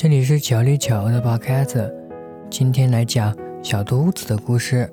这里是九里九的podcast开子，今天来讲小兔子的故事。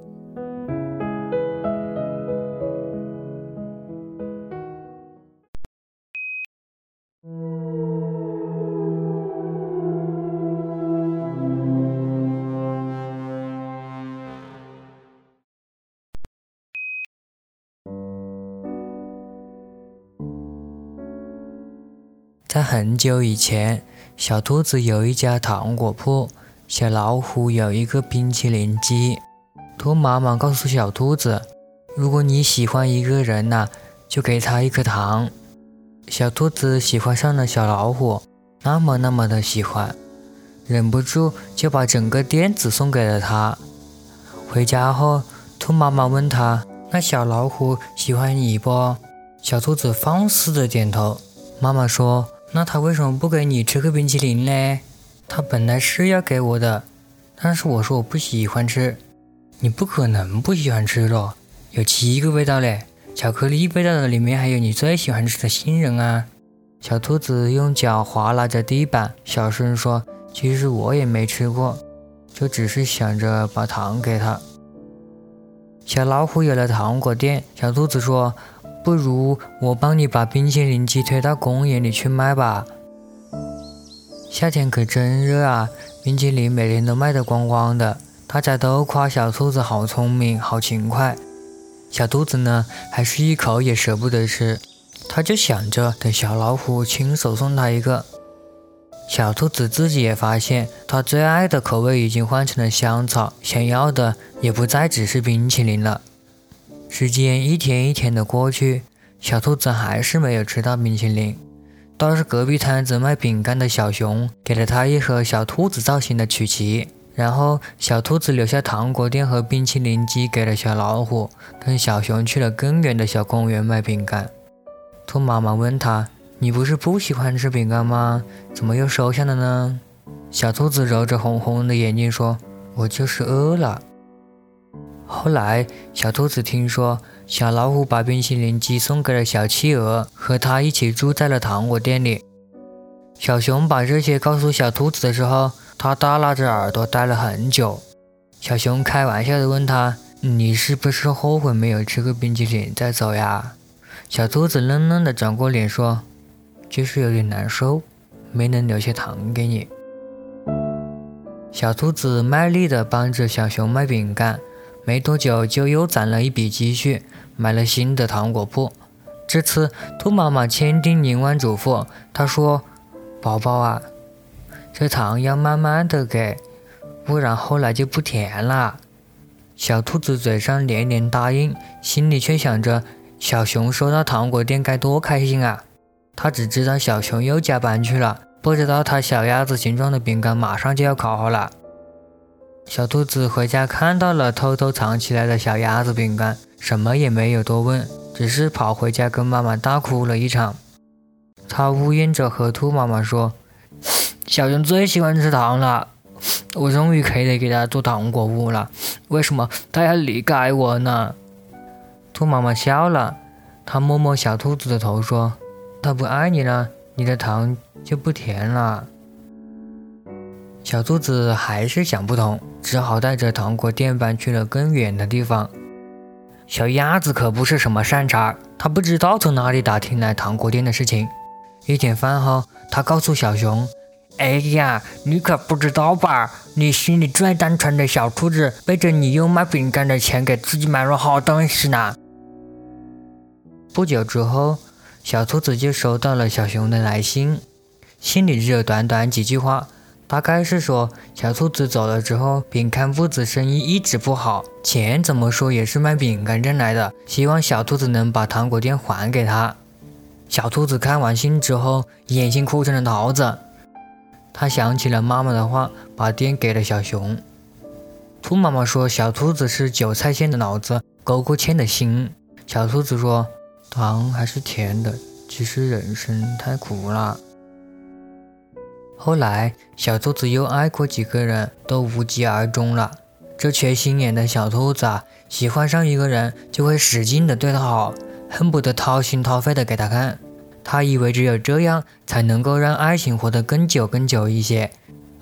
在很久以前，小兔子有一家糖果铺，小老虎有一个冰淇淋机。兔妈妈告诉小兔子，如果你喜欢一个人就给他一颗糖。小兔子喜欢上了小老虎，那么的喜欢，忍不住就把整个店子送给了他。回家后，兔妈妈问他，那小老虎喜欢你不？小兔子放肆的点头。妈妈说，那他为什么不给你吃个冰淇淋呢？他本来是要给我的，但是我说我不喜欢吃。你不可能不喜欢吃咯，有7个味道嘞，巧克力味道的里面还有你最喜欢吃的杏仁啊。小兔子用脚划拉着地板，小声说，其实我也没吃过，就只是想着把糖给他。小老虎有了糖果店，小兔子说，不如我帮你把冰淇淋机推到公园里去卖吧。夏天可真热啊，冰淇淋每天都卖得光光的，大家都夸小兔子好聪明好勤快。小兔子呢，还是一口也舍不得吃，他就想着等小老虎亲手送他一个。小兔子自己也发现，他最爱的口味已经换成了香草，想要的也不再只是冰淇淋了。时间一天一天的过去，小兔子还是没有吃到冰淇淋。倒是隔壁摊子卖饼干的小熊给了他一盒小兔子造型的曲奇，然后小兔子留下糖果店和冰淇淋机给了小老虎，跟小熊去了更远的小公园卖饼干。兔妈妈问他，你不是不喜欢吃饼干吗？怎么又收下了呢？小兔子揉着红红的眼睛说，我就是饿了。后来小兔子听说小老虎把冰淇淋机送给了小企鹅，和他一起住在了糖果店里。小熊把这些告诉小兔子的时候，他耷拉着耳朵待了很久。小熊开玩笑地问他，你是不是后悔没有吃个冰淇淋再走呀？小兔子愣愣地转过脸说，就是有点难受，没能留下糖给你。小兔子卖力地帮着小熊卖饼干，没多久就又攒了一笔积蓄，买了新的糖果铺。这次兔妈妈千叮咛万嘱咐，她说，宝宝啊，这糖要慢慢的给，不然后来就不甜了。小兔子嘴上连连答应，心里却想着小熊收到糖果店该多开心啊。他只知道小熊又加班去了，不知道他小鸭子形状的饼干马上就要烤好了。小兔子回家看到了偷偷藏起来的小鸭子饼干，什么也没有多问，只是跑回家跟妈妈大哭了一场。他呜咽着和兔妈妈说，小熊最喜欢吃糖了，我终于可以给他做糖果屋了，为什么他要离开我呢？兔妈妈笑了，她摸摸小兔子的头说，他不爱你了，你的糖就不甜了。小兔子还是想不通，只好带着糖果店搬去了更远的地方。小鸭子可不是什么善茬，它不知道从哪里打听来糖果店的事情。一点饭后，它告诉小熊，哎呀，你可不知道吧，你心里最单纯的小兔子背着你用卖饼干的钱给自己买了好东西呢。不久之后，小兔子就收到了小熊的来信，信里只有短短几句话，大概是说小兔子走了之后，饼干铺子生意一直不好，钱怎么说也是卖饼干挣来的，希望小兔子能把糖果店还给他。小兔子看完信之后，眼睛哭成了桃子。他想起了妈妈的话，把店给了小熊。兔妈妈说小兔子是韭菜馅的脑子，勾勾芡的心。小兔子说，糖还是甜的，只是人生太苦了。后来小兔子又爱过几个人，都无疾而终了。这缺心眼的小兔子喜欢上一个人就会使劲的对他好，恨不得掏心掏肺的给他看。他以为只有这样才能够让爱情活得更久更久一些，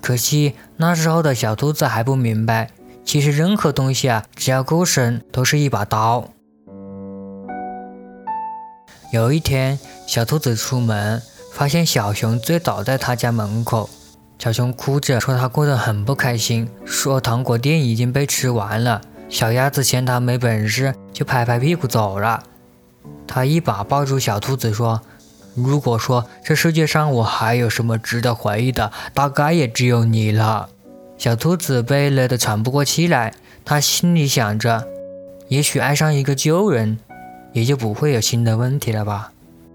可惜那时候的小兔子还不明白，其实任何东西只要够深，都是一把刀。有一天，小兔子出门，发现小熊醉倒在他家门口。小熊哭着说他过得很不开心，说糖果店已经被吃完了。小鸭子嫌他没本事，就拍拍屁股走了。他一把抱住小兔子说，如果说这世界上我还有什么值得回忆的，大概也只有你了。小兔子被累得喘不过气来，他心里想着，也许爱上一个旧人，也就不会有新的问题了吧。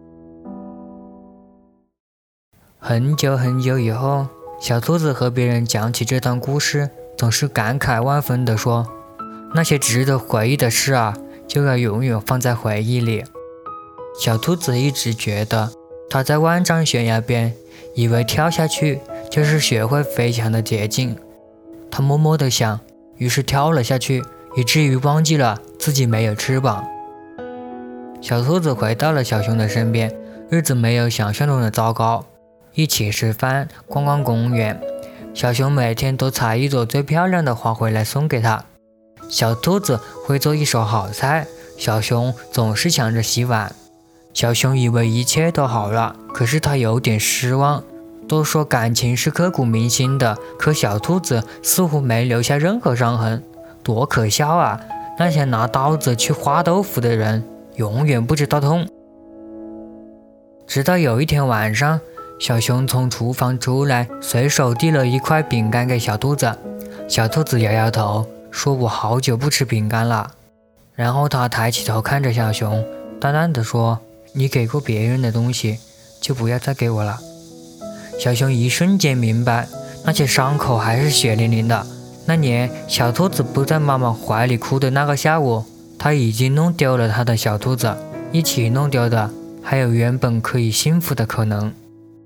很久很久以后，小兔子和别人讲起这段故事，总是感慨万分地说，那些值得回忆的事就要永远放在回忆里。小兔子一直觉得，它在万丈悬崖边，以为跳下去就是学会飞翔的捷径。它默默地想，于是跳了下去，以至于忘记了自己没有翅膀。小兔子回到了小熊的身边，日子没有想象中的糟糕，一起吃饭，逛逛公园。小熊每天都采一朵最漂亮的花回来送给他。小兔子会做一手好菜，小熊总是抢着洗碗。小熊以为一切都好了，可是他有点失望。都说感情是刻骨铭心的，可小兔子似乎没留下任何伤痕，多可笑啊！那些拿刀子去划豆腐的人，永远不知道痛。直到有一天晚上，小熊从厨房出来，随手递了一块饼干给小兔子。小兔子摇摇头，说我好久不吃饼干了。然后他抬起头看着小熊，淡淡的说，你给过别人的东西，就不要再给我了。小熊一瞬间明白，那些伤口还是血淋淋的。那年小兔子不在妈妈怀里哭的那个下午，他已经弄丢了他的小兔子，一起弄丢的还有原本可以幸福的可能。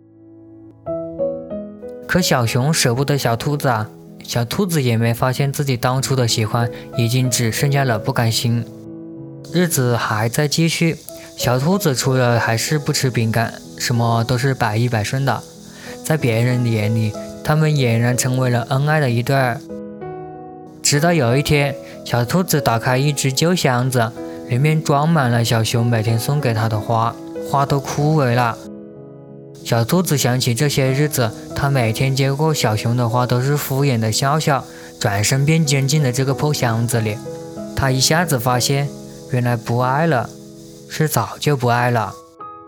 可小熊舍不得小兔子小兔子也没发现自己当初的喜欢已经只剩下了不甘心。日子还在继续，小兔子除了还是不吃饼干，什么都是百依百顺的。在别人的眼里，他们俨然成为了恩爱的一对儿。直到有一天，小兔子打开一只旧箱子，里面装满了小熊每天送给它的花，花都枯萎了。小兔子想起这些日子，它每天接过小熊的花都是敷衍的笑笑，转身便钻进了这个破箱子里。它一下子发现，原来不爱了，是早就不爱了。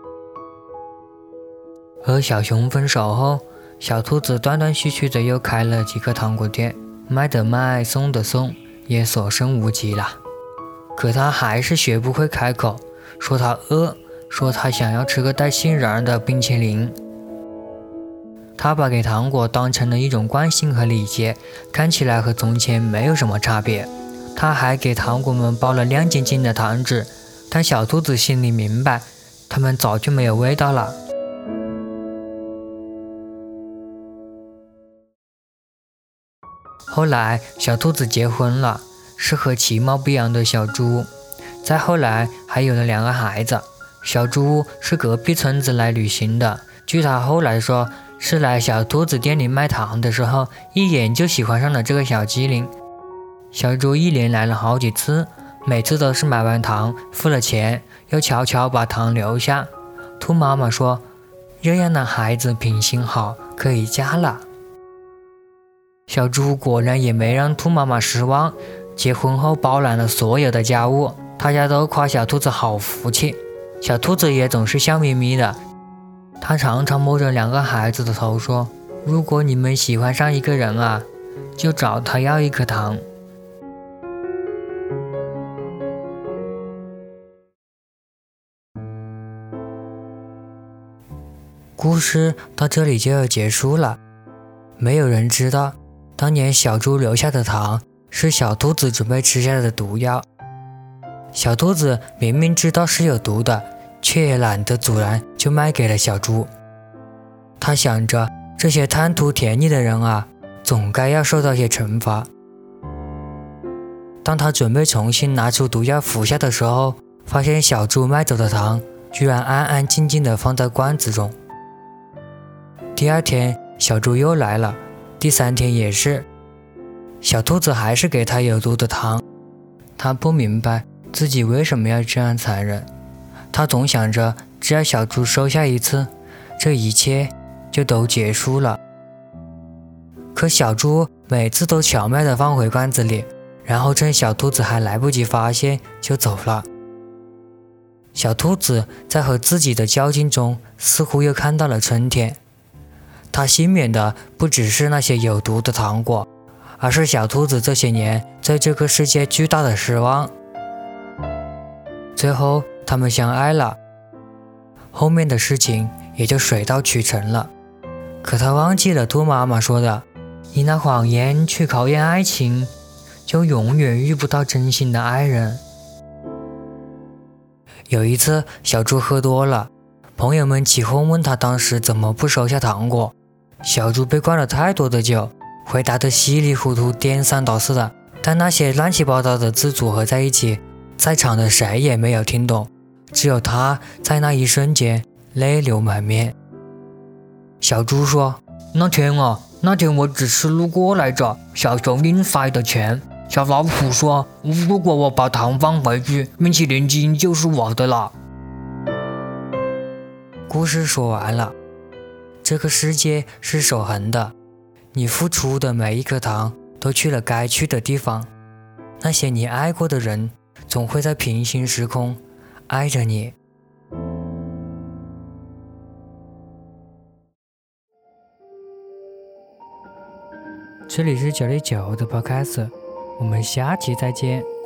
和小熊分手后，小兔子断断续续的又开了几个糖果店，卖的卖，送的送，也所剩无几了。可他还是学不会开口，说他饿，说他想要吃个带杏仁的冰淇淋。他把给糖果当成了一种惯性和礼节，看起来和从前没有什么差别。他还给糖果们包了亮晶晶的糖纸，但小兔子心里明白，它们早就没有味道了。后来小兔子结婚了，是和其貌不扬的小猪。再后来还有了2个孩子。小猪是隔壁村子来旅行的，据他后来说，是来小兔子店里卖糖的时候，一眼就喜欢上了这个小机灵。小猪一连来了好几次，每次都是买完糖付了钱，又悄悄把糖留下。兔妈妈说，这样的孩子品行好，可以嫁了。小猪果然也没让兔妈妈失望，结婚后包揽了所有的家务，大家都夸小兔子好福气。小兔子也总是笑眯眯的，他常常摸着2个孩子的头说，如果你们喜欢上一个人就找他要一颗糖。故事到这里就要结束了。没有人知道，当年小猪留下的糖是小兔子准备吃下的毒药。小兔子明明知道是有毒的，却也懒得阻拦，就卖给了小猪。他想着，这些贪图甜腻的人总该要受到些惩罚。当他准备重新拿出毒药服下的时候，发现小猪卖走的糖居然安安静静地放在罐子中。第2天，小猪又来了， 第3天也是，小兔子还是给他有毒的糖。他不明白自己为什么要这样残忍，他总想着只要小猪收下一次，这一切就都结束了。可小猪每次都巧妙地放回罐子里，然后趁小兔子还来不及发现就走了。小兔子在和自己的较劲中似乎又看到了春天，它幸免的不只是那些有毒的糖果，而是小兔子这些年在这个世界巨大的失望。最后他们相爱了，后面的事情也就水到渠成了。可他忘记了兔妈妈说的，以那谎言去考验爱情，就永远遇不到真心的爱人。有一次小猪喝多了，朋友们起哄问他当时怎么不收下糖果。小猪被灌了太多的酒，回答得稀里糊涂颠三倒四的，但那些乱七八糟的字组合在一起，在场的谁也没有听懂，只有他在那一瞬间泪流满面。小猪说，那天我只是路过来着，小熊硬塞的钱。小老虎说，如果我把糖放回去，冰淇淋机就是我的了。故事说完了，这个世界是守恒的，你付出的每一颗糖都去了该去的地方，那些你爱过的人总会在平行时空爱着你。这里是969的 Podcast， 我们下期再见。